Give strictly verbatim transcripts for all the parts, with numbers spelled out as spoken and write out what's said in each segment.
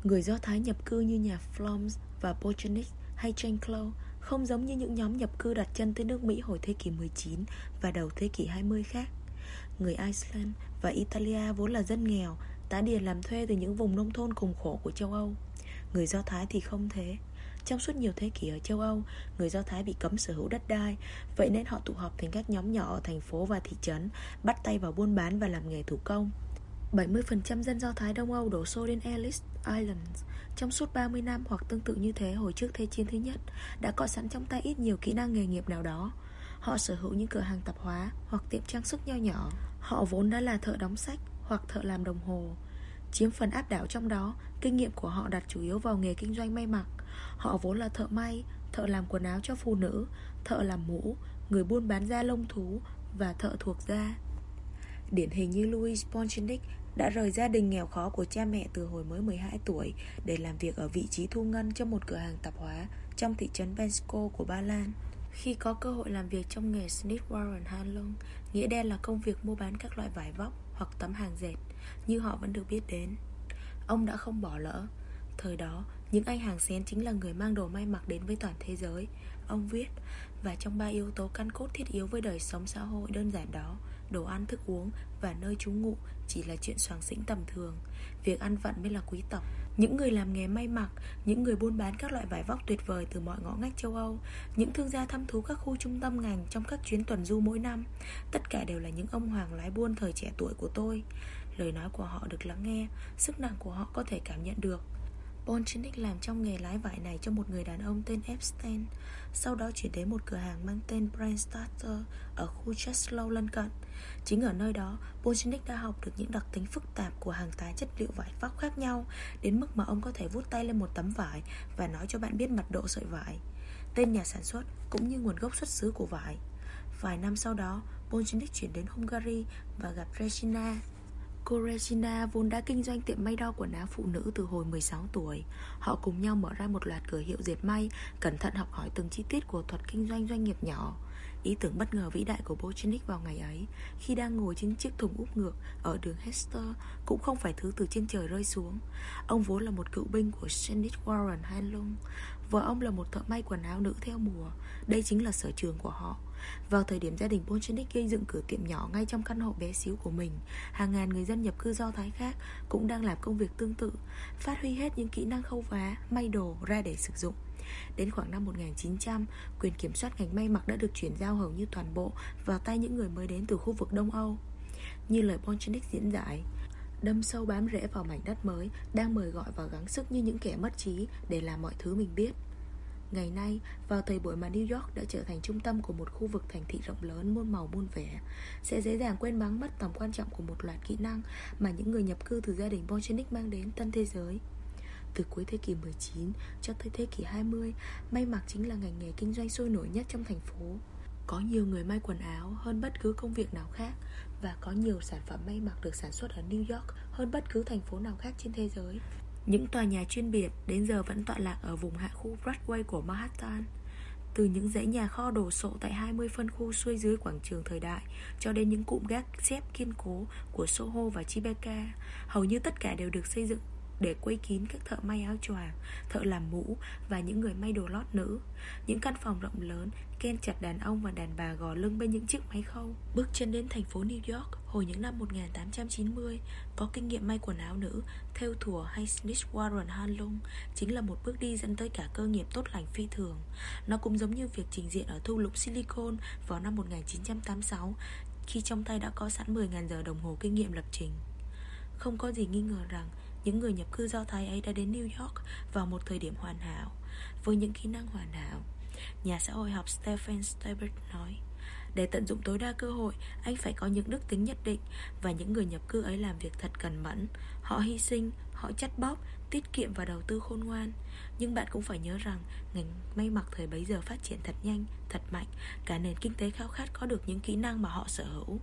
Người Do Thái nhập cư như nhà Flom và Bojanic hay Jane Clow không giống như những nhóm nhập cư đặt chân tới nước Mỹ hồi thế kỷ mười chín và đầu thế kỷ hai mươi khác. Người Iceland và Italia vốn là dân nghèo, tá điền làm thuê từ những vùng nông thôn cùng khổ của châu Âu. Người Do Thái thì không thế. Trong suốt nhiều thế kỷ ở châu Âu, người Do Thái bị cấm sở hữu đất đai, vậy nên họ tụ họp thành các nhóm nhỏ ở thành phố và thị trấn, bắt tay vào buôn bán và làm nghề thủ công. bảy mươi phần trăm dân Do Thái Đông Âu đổ xô đến Ellis Island trong suốt ba mươi năm hoặc tương tự như thế hồi trước Thế chiến thứ nhất, đã có sẵn trong tay ít nhiều kỹ năng nghề nghiệp nào đó. Họ sở hữu những cửa hàng tạp hóa hoặc tiệm trang sức nho nhỏ. Họ vốn đã là thợ đóng sách hoặc thợ làm đồng hồ. Chiếm phần áp đảo trong đó, kinh nghiệm của họ đặt chủ yếu vào nghề kinh doanh may mặc. Họ vốn là thợ may, thợ làm quần áo cho phụ nữ, thợ làm mũ, người buôn bán da lông thú và thợ thuộc da. Điển hình như Louis Bonchinic đã rời gia đình nghèo khó của cha mẹ từ hồi mới mười hai tuổi để làm việc ở vị trí thu ngân cho một cửa hàng tạp hóa trong thị trấn Bensko của Ba Lan. Khi có cơ hội làm việc trong nghề Smith Warren Handlung, nghĩa đen là công việc mua bán các loại vải vóc hoặc tấm hàng dệt, như họ vẫn được biết đến, ông đã không bỏ lỡ. Thời đó, những anh hàng xén chính là người mang đồ may mặc đến với toàn thế giới, ông viết. Và trong ba yếu tố căn cốt thiết yếu với đời sống xã hội đơn giản đó, đồ ăn, thức uống và nơi trú ngụ chỉ là chuyện xoàng xĩnh tầm thường. Việc ăn vận mới là quý tộc. Những người làm nghề may mặc, những người buôn bán các loại vải vóc tuyệt vời từ mọi ngõ ngách châu Âu, những thương gia thăm thú các khu trung tâm ngành trong các chuyến tuần du mỗi năm, tất cả đều là những ông hoàng lái buôn thời trẻ tuổi của tôi. Lời nói của họ được lắng nghe, sức nặng của họ có thể cảm nhận được. Bonchinic làm trong nghề lái vải này cho một người đàn ông tên Epstein, sau đó chuyển đến một cửa hàng mang tên Brandstarter ở khu Cheslow lân cận. Chính ở nơi đó, Bonchinic đã học được những đặc tính phức tạp của hàng tá chất liệu vải vóc khác nhau, đến mức mà ông có thể vuốt tay lên một tấm vải và nói cho bạn biết mật độ sợi vải, tên nhà sản xuất cũng như nguồn gốc xuất xứ của vải. Vài năm sau đó, Bonchinic chuyển đến Hungary và gặp Regina. Cô Regina vốn đã kinh doanh tiệm may đo quần áo phụ nữ từ hồi mười sáu tuổi. Họ cùng nhau mở ra một loạt cửa hiệu dệt may, cẩn thận học hỏi từng chi tiết của thuật kinh doanh doanh nghiệp nhỏ. Ý tưởng bất ngờ vĩ đại của Bonchinic vào ngày ấy, khi đang ngồi trên chiếc thùng úp ngược ở đường Hester, cũng không phải thứ từ trên trời rơi xuống. Ông vốn là một cựu binh của Smith Warren Handlung. Vợ ông là một thợ may quần áo nữ theo mùa. Đây chính là sở trường của họ. Vào thời điểm gia đình Bonchinic gây dựng cửa tiệm nhỏ ngay trong căn hộ bé xíu của mình, hàng ngàn người dân nhập cư Do Thái khác cũng đang làm công việc tương tự, phát huy hết những kỹ năng khâu vá, may đồ ra để sử dụng. Đến khoảng năm một nghìn chín trăm, quyền kiểm soát ngành may mặc đã được chuyển giao hầu như toàn bộ vào tay những người mới đến từ khu vực Đông Âu. Như lời Bonchinic diễn giải, đâm sâu bám rễ vào mảnh đất mới, đang mời gọi và gắng sức như những kẻ mất trí để làm mọi thứ mình biết. Ngày nay, vào thời buổi mà New York đã trở thành trung tâm của một khu vực thành thị rộng lớn muôn màu muôn vẻ, sẽ dễ dàng quên bẵng mất tầm quan trọng của một loạt kỹ năng mà những người nhập cư từ gia đình Bonchinic mang đến tân thế giới. Từ cuối thế kỷ mười chín cho tới thế kỷ hai mươi, may mặc chính là ngành nghề kinh doanh sôi nổi nhất trong thành phố. Có nhiều người may quần áo hơn bất cứ công việc nào khác, và có nhiều sản phẩm may mặc được sản xuất ở New York hơn bất cứ thành phố nào khác trên thế giới. Những tòa nhà chuyên biệt đến giờ vẫn tọa lạc ở vùng hạ khu Broadway của Manhattan. Từ những dãy nhà kho đồ sộ tại hai mươi phân khu xuôi dưới quảng trường thời đại cho đến những cụm gác xếp kiên cố của Soho và Tribeca, hầu như tất cả đều được xây dựng để quây kín các thợ may áo choàng, thợ làm mũ và những người may đồ lót nữ. Những căn phòng rộng lớn ken chặt đàn ông và đàn bà gò lưng bên những chiếc máy khâu. Bước chân đến thành phố New York hồi những năm một nghìn tám trăm chín mươi, có kinh nghiệm may quần áo nữ, thêu thùa hay Smith Warren Handlung chính là một bước đi dẫn tới cả cơ nghiệp tốt lành phi thường. Nó cũng giống như việc trình diện ở thung lũng Silicon vào năm một nghìn chín trăm tám mươi sáu, khi trong tay đã có sẵn mười nghìn giờ đồng hồ kinh nghiệm lập trình. Không có gì nghi ngờ rằng những người nhập cư Do Thái ấy đã đến New York vào một thời điểm hoàn hảo, với những kỹ năng hoàn hảo. Nhà xã hội học Stephen Stebert nói, để tận dụng tối đa cơ hội, anh phải có những đức tính nhất định, và những người nhập cư ấy làm việc thật cẩn mẫn. Họ hy sinh, họ chắt bóp, tiết kiệm và đầu tư khôn ngoan. Nhưng bạn cũng phải nhớ rằng ngành may mặc thời bấy giờ phát triển thật nhanh, thật mạnh. Cả nền kinh tế khao khát có được những kỹ năng mà họ sở hữu.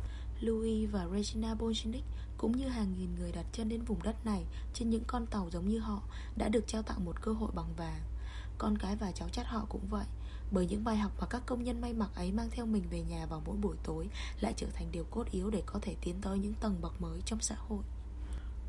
Louis và Regina Bonchinic cũng như hàng nghìn người đặt chân đến vùng đất này trên những con tàu giống như họ đã được trao tặng một cơ hội bằng vàng. Con cái và cháu chắt họ cũng vậy, bởi những bài học mà các công nhân may mặc ấy mang theo mình về nhà vào mỗi buổi tối lại trở thành điều cốt yếu để có thể tiến tới những tầng bậc mới trong xã hội.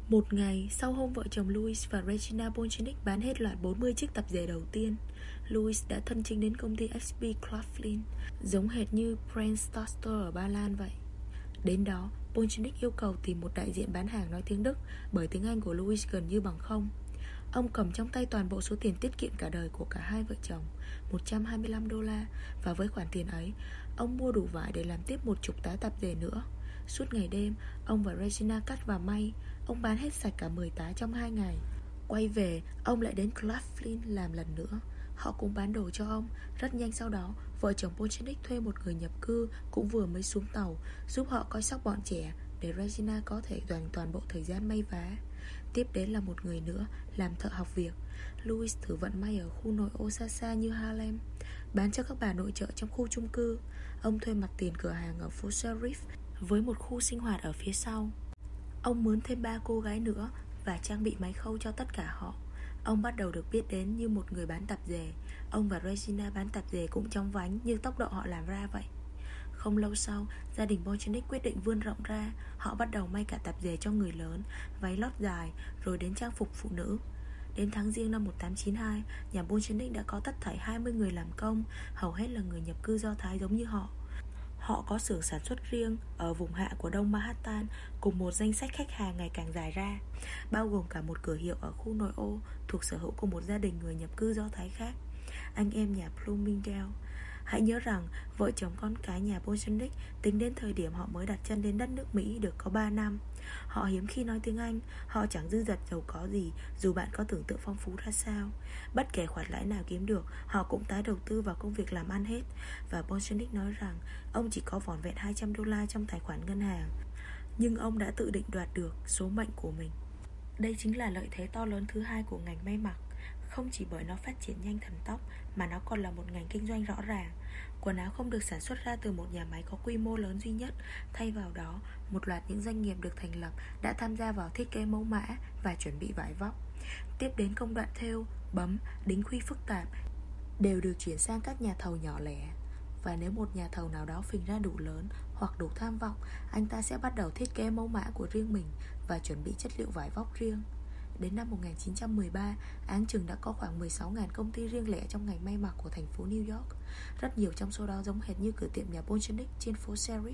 Một ngày sau hôm vợ chồng Louis và Regina Bonchenick bán hết loạt bốn mươi chiếc tập dề đầu tiên, Louis đã thân chinh đến công ty ích pê Claflin, giống hệt như Brand Store ở Ba Lan vậy. Đến đó, Bonchenick yêu cầu tìm một đại diện bán hàng nói tiếng Đức, bởi tiếng Anh của Louis gần như bằng không. Ông cầm trong tay toàn bộ số tiền tiết kiệm cả đời của cả hai vợ chồng, một trăm hai mươi lăm đô la, và với khoản tiền ấy, ông mua đủ vải để làm tiếp một chục tá tạp dề nữa. Suốt ngày đêm, ông và Regina cắt và may. Ông bán hết sạch cả mười tá trong hai ngày. Quay về, ông lại đến Claflin làm lần nữa. Họ cũng bán đồ cho ông. Rất nhanh sau đó, vợ chồng Bonchenick thuê một người nhập cư cũng vừa mới xuống tàu, giúp họ coi sóc bọn trẻ, để Regina có thể dành toàn bộ thời gian may vá. Tiếp đến là một người nữa, làm thợ học việc. Louis thử vận may ở khu nội ô xa xa như Harlem, bán cho các bà nội trợ trong khu chung cư. Ông thuê mặt tiền cửa hàng ở phố Sheriff với một khu sinh hoạt ở phía sau. Ông mướn thêm ba cô gái nữa và trang bị máy khâu cho tất cả họ. Ông bắt đầu được biết đến như một người bán tạp dề. Ông và Regina bán tạp dề cũng chóng vánh như tốc độ họ làm ra vậy. Không lâu sau, gia đình Bonchenick quyết định vươn rộng ra. Họ bắt đầu may cả tạp dề cho người lớn, váy lót dài, rồi đến trang phục phụ nữ. Đến tháng Giêng năm một nghìn tám trăm chín mươi hai, nhà Bonchenick đã có tất thảy hai mươi người làm công, hầu hết là người nhập cư Do Thái giống như họ. Họ có xưởng sản xuất riêng ở vùng hạ của Đông Manhattan, cùng một danh sách khách hàng ngày càng dài ra, bao gồm cả một cửa hiệu ở khu nội ô thuộc sở hữu của một gia đình người nhập cư Do Thái khác, anh em nhà Bloomingdale. Hãy nhớ rằng vợ chồng con cái nhà Bonchenick tính đến thời điểm họ mới đặt chân đến đất nước Mỹ được có ba năm. Họ hiếm khi nói tiếng Anh. Họ chẳng dư dật giàu có gì, dù bạn có tưởng tượng phong phú ra sao. Bất kể khoản lãi nào kiếm được, họ cũng tái đầu tư vào công việc làm ăn hết. Và Bonchenick nói rằng ông chỉ có vỏn vẹn hai trăm đô la trong tài khoản ngân hàng, nhưng ông đã tự định đoạt được số mệnh của mình. Đây chính là lợi thế to lớn thứ hai của ngành may mặc. Không chỉ bởi nó phát triển nhanh thần tốc, mà nó còn là một ngành kinh doanh rõ ràng. Quần áo không được sản xuất ra từ một nhà máy có quy mô lớn duy nhất. Thay vào đó, một loạt những doanh nghiệp được thành lập đã tham gia vào thiết kế mẫu mã và chuẩn bị vải vóc. Tiếp đến công đoạn thêu, bấm, đính khuy phức tạp đều được chuyển sang các nhà thầu nhỏ lẻ. Và nếu một nhà thầu nào đó phình ra đủ lớn hoặc đủ tham vọng, anh ta sẽ bắt đầu thiết kế mẫu mã của riêng mình và chuẩn bị chất liệu vải vóc riêng. Đến năm một nghìn chín trăm mười ba, áng chừng đã có khoảng mười sáu nghìn công ty riêng lẻ trong ngành may mặc của thành phố New York. Rất nhiều trong số đó giống hệt như cửa tiệm nhà Bonchenick trên phố Sheriff.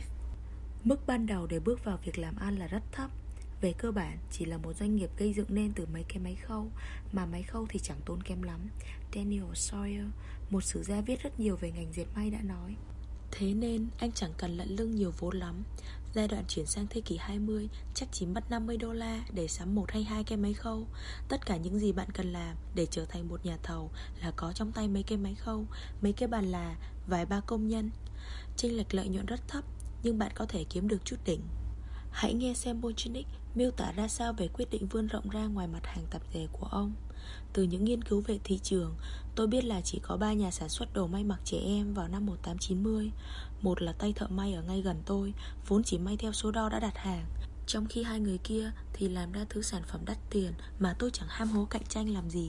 Mức ban đầu để bước vào việc làm ăn là rất thấp. Về cơ bản, chỉ là một doanh nghiệp gây dựng nên từ mấy cái máy khâu, mà máy khâu thì chẳng tốn kém lắm. Daniel Sawyer, một sử gia viết rất nhiều về ngành dệt may, đã nói: thế nên anh chẳng cần lận lưng nhiều vốn lắm. Giai đoạn chuyển sang thế kỷ hai mươi chắc chỉ mất năm mươi đô la để sắm một hay hai cái máy khâu. Tất cả những gì bạn cần làm để trở thành một nhà thầu là có trong tay mấy cái máy khâu, mấy cái bàn là, vài ba công nhân. Chênh lệch lợi nhuận rất thấp, nhưng bạn có thể kiếm được chút đỉnh. Hãy nghe xem Bonchenick miêu tả ra sao về quyết định vươn rộng ra ngoài mặt hàng tạp dề của ông. Từ những nghiên cứu về thị trường, tôi biết là chỉ có ba nhà sản xuất đồ may mặc trẻ em vào năm một nghìn tám trăm chín mươi. Một là tay thợ may ở ngay gần tôi, vốn chỉ may theo số đo đã đặt hàng, trong khi hai người kia thì làm ra thứ sản phẩm đắt tiền mà tôi chẳng ham hố cạnh tranh làm gì.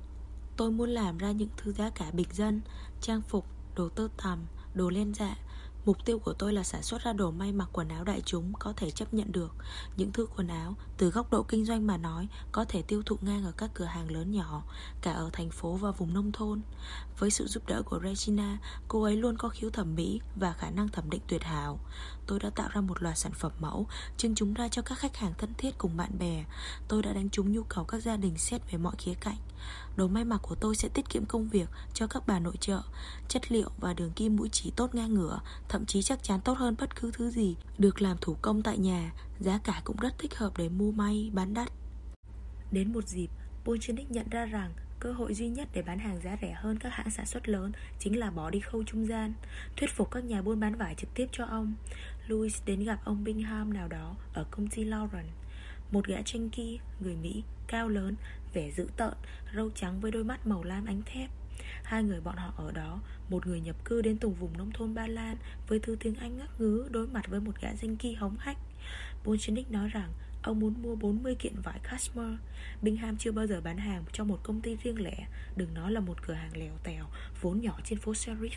Tôi muốn làm ra những thứ giá cả bình dân, trang phục, đồ tơ tằm, đồ len dạ. Mục tiêu của tôi là sản xuất ra đồ may mặc quần áo đại chúng có thể chấp nhận được. Những thứ quần áo, từ góc độ kinh doanh mà nói, có thể tiêu thụ ngang ở các cửa hàng lớn nhỏ, cả ở thành phố và vùng nông thôn. Với sự giúp đỡ của Regina, cô ấy luôn có khiếu thẩm mỹ và khả năng thẩm định tuyệt hảo. Tôi đã tạo ra một loạt sản phẩm mẫu, trưng chúng ra cho các khách hàng thân thiết cùng bạn bè. Tôi đã đánh trúng nhu cầu các gia đình xét về mọi khía cạnh. Đồ may mặc của tôi sẽ tiết kiệm công việc cho các bà nội trợ. Chất liệu và đường kim mũi chỉ tốt ngang ngửa, thậm chí chắc chắn tốt hơn bất cứ thứ gì được làm thủ công tại nhà. Giá cả cũng rất thích hợp để mua may bán đắt. Đến một dịp, Bonchenick nhận ra rằng cơ hội duy nhất để bán hàng giá rẻ hơn các hãng sản xuất lớn chính là bỏ đi khâu trung gian, thuyết phục các nhà buôn bán vải trực tiếp cho ông. Louis đến gặp ông Bingham nào đó ở công ty Lauren, một gã Yankee người Mỹ, cao lớn, vẻ dữ tợn, râu trắng với đôi mắt màu lam ánh thép. Hai người bọn họ ở đó, một người nhập cư đến từ vùng nông thôn Ba Lan với thứ tiếng Anh ngắc ngứ, đối mặt với một gã Yankee hống hách. Bonchenick nói rằng ông muốn mua bốn mươi kiện vải cashmere. Bingham chưa bao giờ bán hàng cho một công ty riêng lẻ, đừng nói là một cửa hàng lèo tèo vốn nhỏ trên phố Sheriff.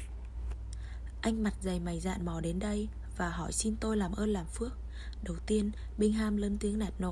Anh mặt dày mày dạn mò đến đây và hỏi xin tôi làm ơn làm phước. Đầu tiên, Bingham lớn tiếng nạt nộ: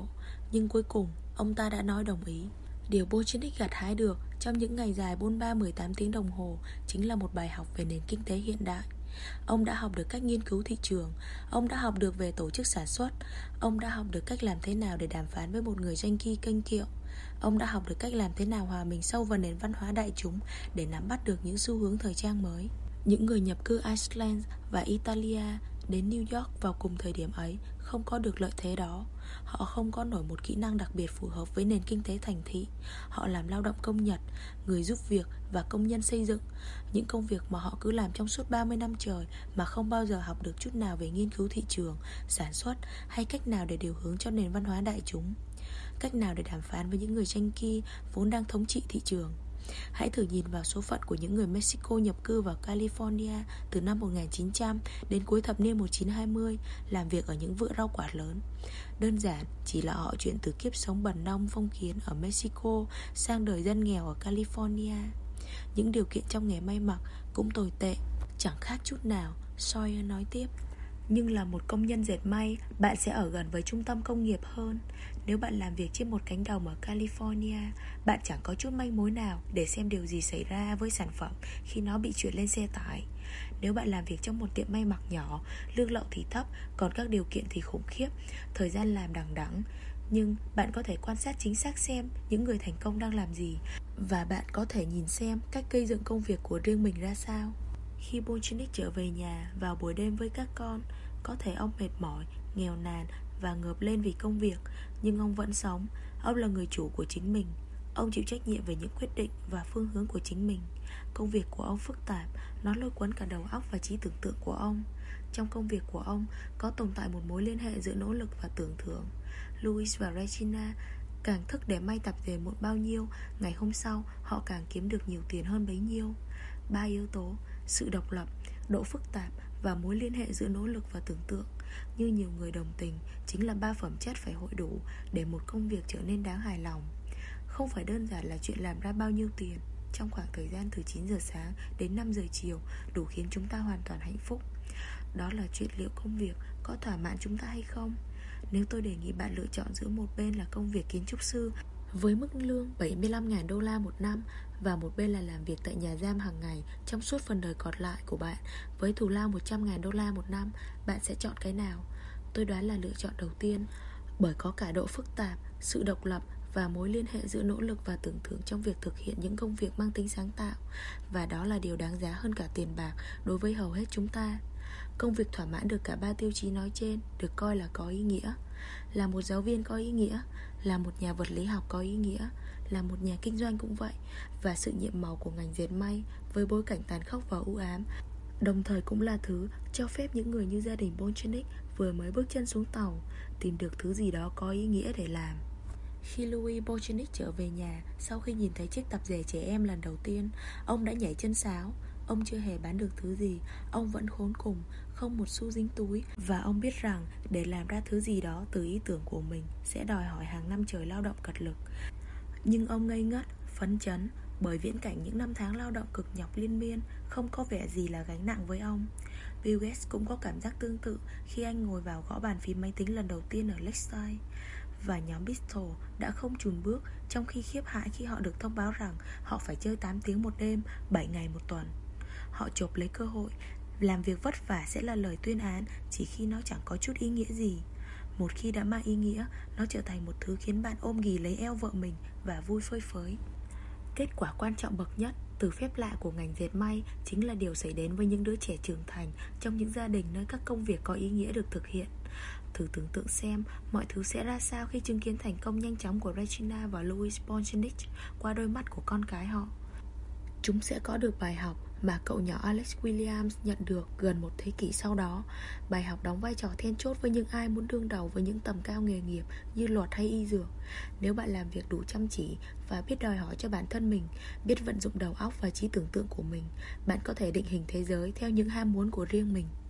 Nhưng cuối cùng ông ta đã nói đồng ý. Điều Bocenic gặt hái được trong những ngày dài bôn ba mười tám tiếng đồng hồ chính là một bài học về nền kinh tế hiện đại. Ông đã học được cách nghiên cứu thị trường. Ông đã học được về tổ chức sản xuất. Ông đã học được cách làm thế nào để đàm phán với một người doanh kỳ kênh kiệu. Ông đã học được cách làm thế nào hòa mình sâu vào nền văn hóa đại chúng để nắm bắt được những xu hướng thời trang mới. Những người nhập cư Iceland và Italia đến New York vào cùng thời điểm ấy không có được lợi thế đó. Họ không có nổi một kỹ năng đặc biệt phù hợp với nền kinh tế thành thị. Họ làm lao động công nhật, người giúp việc và công nhân xây dựng. Những công việc mà họ cứ làm trong suốt ba mươi năm trời mà không bao giờ học được chút nào về nghiên cứu thị trường, sản xuất hay cách nào để điều hướng cho nền văn hóa đại chúng. Cách nào để đàm phán với những người tranh kia vốn đang thống trị thị trường. Hãy thử nhìn vào số phận của những người Mexico nhập cư vào California từ năm một nghìn chín trăm đến cuối thập niên một nghìn chín trăm hai mươi, làm việc ở những vựa rau quả lớn. Đơn giản chỉ là họ chuyển từ kiếp sống bần nông phong kiến ở Mexico sang đời dân nghèo ở California. Những điều kiện trong nghề may mặc cũng tồi tệ, chẳng khác chút nào, Sawyer nói tiếp. Nhưng là một công nhân dệt may, bạn sẽ ở gần với trung tâm công nghiệp hơn. Nếu bạn làm việc trên một cánh đồng ở California, bạn chẳng có chút manh mối nào để xem điều gì xảy ra với sản phẩm khi nó bị chuyển lên xe tải. Nếu bạn làm việc trong một tiệm may mặc nhỏ, lương lậu thì thấp, còn các điều kiện thì khủng khiếp, thời gian làm đằng đẵng. Nhưng bạn có thể quan sát chính xác xem những người thành công đang làm gì, và bạn có thể nhìn xem cách gây dựng công việc của riêng mình ra sao. Khi Bocenic trở về nhà vào buổi đêm với các con, có thể ông mệt mỏi, nghèo nàn và ngợp lên vì công việc, nhưng ông vẫn sống. Ông là người chủ của chính mình. Ông chịu trách nhiệm về những quyết định và phương hướng của chính mình. Công việc của ông phức tạp, nó lôi cuốn cả đầu óc và trí tưởng tượng của ông. Trong công việc của ông có tồn tại một mối liên hệ giữa nỗ lực và tưởng thưởng. Louis và Regina càng thức để may tập về muộn bao nhiêu, ngày hôm sau họ càng kiếm được nhiều tiền hơn bấy nhiêu. Ba yếu tố: sự độc lập, độ phức tạp và mối liên hệ giữa nỗ lực và tưởng tượng, như nhiều người đồng tình, chính là ba phẩm chất phải hội đủ để một công việc trở nên đáng hài lòng. Không phải đơn giản là chuyện làm ra bao nhiêu tiền trong khoảng thời gian từ chín giờ sáng đến năm giờ chiều đủ khiến chúng ta hoàn toàn hạnh phúc. Đó là chuyện liệu công việc có thỏa mãn chúng ta hay không. Nếu tôi đề nghị bạn lựa chọn giữa một bên là công việc kiến trúc sư với mức lương bảy mươi lăm nghìn đô la một năm và một bên là làm việc tại nhà giam hàng ngày trong suốt phần đời còn lại của bạn với thù lao một trăm nghìn đô la một năm, bạn sẽ chọn cái nào? Tôi đoán là lựa chọn đầu tiên, bởi có cả độ phức tạp, sự độc lập và mối liên hệ giữa nỗ lực và tưởng tượng trong việc thực hiện những công việc mang tính sáng tạo. Và đó là điều đáng giá hơn cả tiền bạc đối với hầu hết chúng ta. Công việc thỏa mãn được cả ba tiêu chí nói trên được coi là có ý nghĩa. Là một giáo viên có ý nghĩa, là một nhà vật lý học có ý nghĩa, là một nhà kinh doanh cũng vậy. Và sự nhiệm màu của ngành dệt may với bối cảnh tàn khốc và u ám đồng thời cũng là thứ cho phép những người như gia đình Bocenic vừa mới bước chân xuống tàu tìm được thứ gì đó có ý nghĩa để làm. Khi Louis Bocenic trở về nhà sau khi nhìn thấy chiếc tạp dề trẻ em lần đầu tiên, ông đã nhảy chân sáo. Ông chưa hề bán được thứ gì, ông vẫn khốn cùng, không một xu dính túi. Và ông biết rằng để làm ra thứ gì đó từ ý tưởng của mình sẽ đòi hỏi hàng năm trời lao động cật lực. Nhưng ông ngây ngất, phấn chấn bởi viễn cảnh những năm tháng lao động cực nhọc liên miên không có vẻ gì là gánh nặng với ông. Bill Gates cũng có cảm giác tương tự khi anh ngồi vào gõ bàn phím máy tính lần đầu tiên ở Lakeside. Và nhóm Beatles đã không chùn bước trong khi khiếp hãi khi họ được thông báo rằng họ phải chơi tám tiếng một đêm, bảy ngày một tuần. Họ chộp lấy cơ hội. Làm việc vất vả sẽ là lời tuyên án chỉ khi nó chẳng có chút ý nghĩa gì. Một khi đã mang ý nghĩa, nó trở thành một thứ khiến bạn ôm ghì lấy eo vợ mình và vui phơi phới. Kết quả quan trọng bậc nhất từ phép lạ của ngành dệt may chính là điều xảy đến với những đứa trẻ trưởng thành trong những gia đình nơi các công việc có ý nghĩa được thực hiện. Thử tưởng tượng xem mọi thứ sẽ ra sao khi chứng kiến thành công nhanh chóng của Regina và Louis Bocenic qua đôi mắt của con cái họ. Chúng sẽ có được bài học mà cậu nhỏ Alex Williams nhận được gần một thế kỷ sau đó. Bài học đóng vai trò then chốt với những ai muốn đương đầu với những tầm cao nghề nghiệp như luật hay y dược. Nếu bạn làm việc đủ chăm chỉ và biết đòi hỏi cho bản thân mình, biết vận dụng đầu óc và trí tưởng tượng của mình, bạn có thể định hình thế giới theo những ham muốn của riêng mình.